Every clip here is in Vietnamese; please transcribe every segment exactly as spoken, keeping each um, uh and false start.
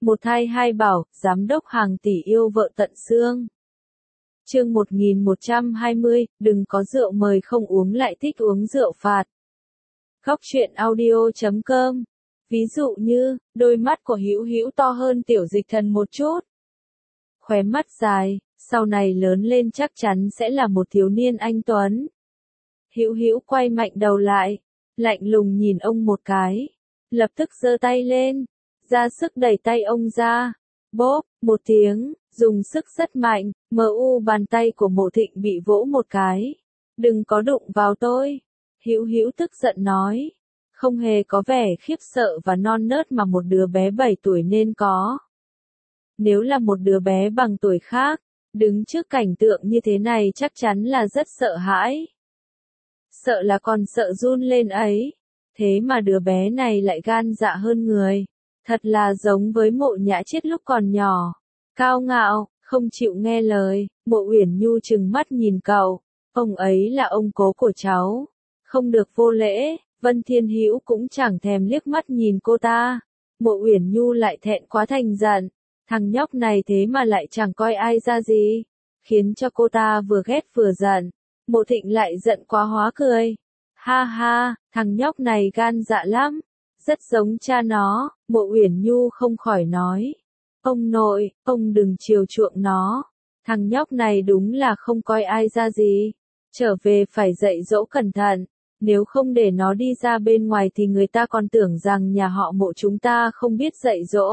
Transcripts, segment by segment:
Một thai hai bảo, giám đốc hàng tỷ yêu vợ tận xương. Chương một nghìn một trăm hai mươi, đừng có rượu mời không uống lại thích uống rượu phạt. Góc truyện audio chấm com. Ví dụ như, đôi mắt của Hữu Hữu to hơn Tiểu Dịch Thần một chút. Khóe mắt dài, sau này lớn lên chắc chắn sẽ là một thiếu niên anh tuấn. Hữu Hữu quay mạnh đầu lại, lạnh lùng nhìn ông một cái, lập tức giơ tay lên, ra sức đẩy tay ông ra. Bốp, một tiếng, dùng sức rất mạnh, mờ u bàn tay của Mộ Thịnh bị vỗ một cái. Đừng có đụng vào tôi. Hữu Hữu tức giận nói, không hề có vẻ khiếp sợ và non nớt mà một đứa bé bảy tuổi nên có. Nếu là một đứa bé bằng tuổi khác, đứng trước cảnh tượng như thế này chắc chắn là rất sợ hãi. Sợ là còn sợ run lên ấy. Thế mà đứa bé này lại gan dạ hơn người. Thật là giống với Mộ Nhã Chiết lúc còn nhỏ. Cao ngạo, không chịu nghe lời. Mộ Uyển Nhu trừng mắt nhìn cậu. Ông ấy là ông cố của cháu. Không được vô lễ. Vân Thiên Hữu cũng chẳng thèm liếc mắt nhìn cô ta. Mộ Uyển Nhu lại thẹn quá thành giận. Thằng nhóc này thế mà lại chẳng coi ai ra gì. Khiến cho cô ta vừa ghét vừa giận. Mộ Thịnh lại giận quá hóa cười. Ha ha, thằng nhóc này gan dạ lắm. Rất giống cha nó. Mộ Uyển Nhu không khỏi nói. Ông nội, ông đừng chiều chuộng nó. Thằng nhóc này đúng là không coi ai ra gì. Trở về phải dạy dỗ cẩn thận. Nếu không để nó đi ra bên ngoài thì người ta còn tưởng rằng nhà họ Mộ chúng ta không biết dạy dỗ.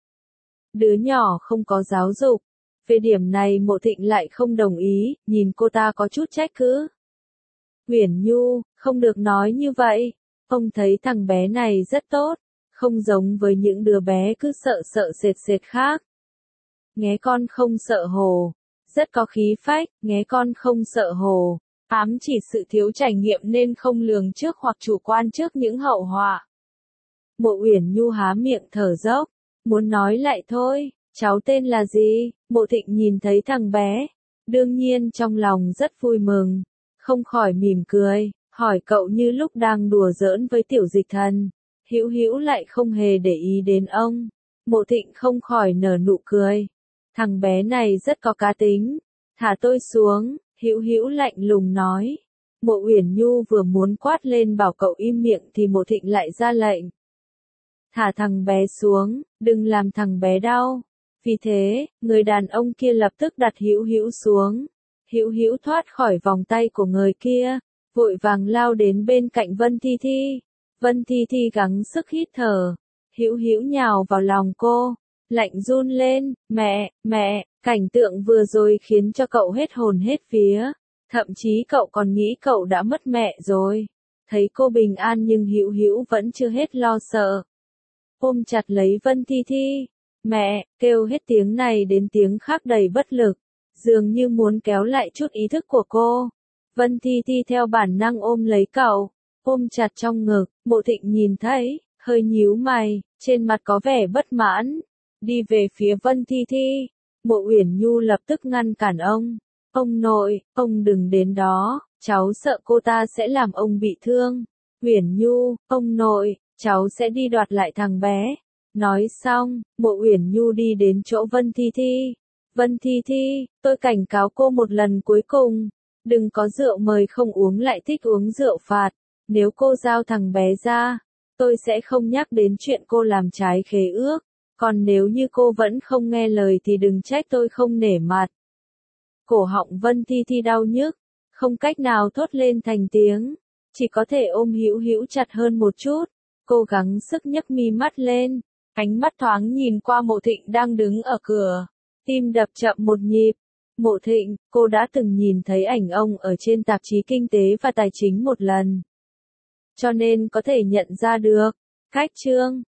Đứa nhỏ không có giáo dục. Về điểm này Mộ Thịnh lại không đồng ý, nhìn cô ta có chút trách cứ. Uyển Nhu, không được nói như vậy. Ông thấy thằng bé này rất tốt, không giống với những đứa bé cứ sợ sợ sệt sệt khác. Nghe con không sợ hồ, rất có khí phách, nghe con không sợ hồ. Ám chỉ sự thiếu trải nghiệm nên không lường trước hoặc chủ quan trước những hậu họa. Mộ Uyển Nhu há miệng thở dốc, muốn nói lại thôi. Cháu tên là gì? Mộ Thịnh nhìn thấy thằng bé, đương nhiên trong lòng rất vui mừng, không khỏi mỉm cười, hỏi cậu như lúc đang đùa giỡn với Tiểu Dịch Thần. Hữu Hữu lại không hề để ý đến ông. Mộ Thịnh không khỏi nở nụ cười. Thằng bé này rất có cá tính. Thả tôi xuống, Hữu Hữu lạnh lùng nói. Mộ Uyển Nhu vừa muốn quát lên bảo cậu im miệng thì Mộ Thịnh lại ra lệnh. Thả thằng bé xuống, đừng làm thằng bé đau. Vì thế, người đàn ông kia lập tức đặt Hữu Hữu xuống. Hữu Hữu thoát khỏi vòng tay của người kia, vội vàng lao đến bên cạnh Vân Thi Thi. Vân Thi Thi gắng sức hít thở. Hữu Hữu nhào vào lòng cô, lạnh run lên, mẹ, mẹ, cảnh tượng vừa rồi khiến cho cậu hết hồn hết vía. Thậm chí cậu còn nghĩ cậu đã mất mẹ rồi. Thấy cô bình an nhưng Hữu Hữu vẫn chưa hết lo sợ. Ôm chặt lấy Vân Thi Thi. Mẹ, kêu hết tiếng này đến tiếng khác đầy bất lực, dường như muốn kéo lại chút ý thức của cô. Vân Thi Thi theo bản năng ôm lấy cậu, ôm chặt trong ngực. Mộ Thịnh nhìn thấy, hơi nhíu mày, trên mặt có vẻ bất mãn, đi về phía Vân Thi Thi. Mộ Uyển Nhu lập tức ngăn cản ông. Ông nội, ông đừng đến đó, cháu sợ cô ta sẽ làm ông bị thương. Uyển Nhu, ông nội, cháu sẽ đi đoạt lại thằng bé. Nói xong, Mộ Uyển Nhu đi đến chỗ Vân Thi Thi. Vân Thi Thi, tôi cảnh cáo cô một lần cuối cùng. Đừng có rượu mời không uống lại thích uống rượu phạt. Nếu cô giao thằng bé ra, tôi sẽ không nhắc đến chuyện cô làm trái khế ước. Còn nếu như cô vẫn không nghe lời thì đừng trách tôi không nể mặt. Cổ họng Vân Thi Thi đau nhức, không cách nào thốt lên thành tiếng. Chỉ có thể ôm Hữu Hữu chặt hơn một chút. Cô gắng sức nhấc mi mắt lên. Ánh mắt thoáng nhìn qua Mộ Thịnh đang đứng ở cửa. Tim đập chậm một nhịp. Mộ Thịnh, cô đã từng nhìn thấy ảnh ông ở trên tạp chí Kinh tế và Tài chính một lần. Cho nên có thể nhận ra được. Cách chương,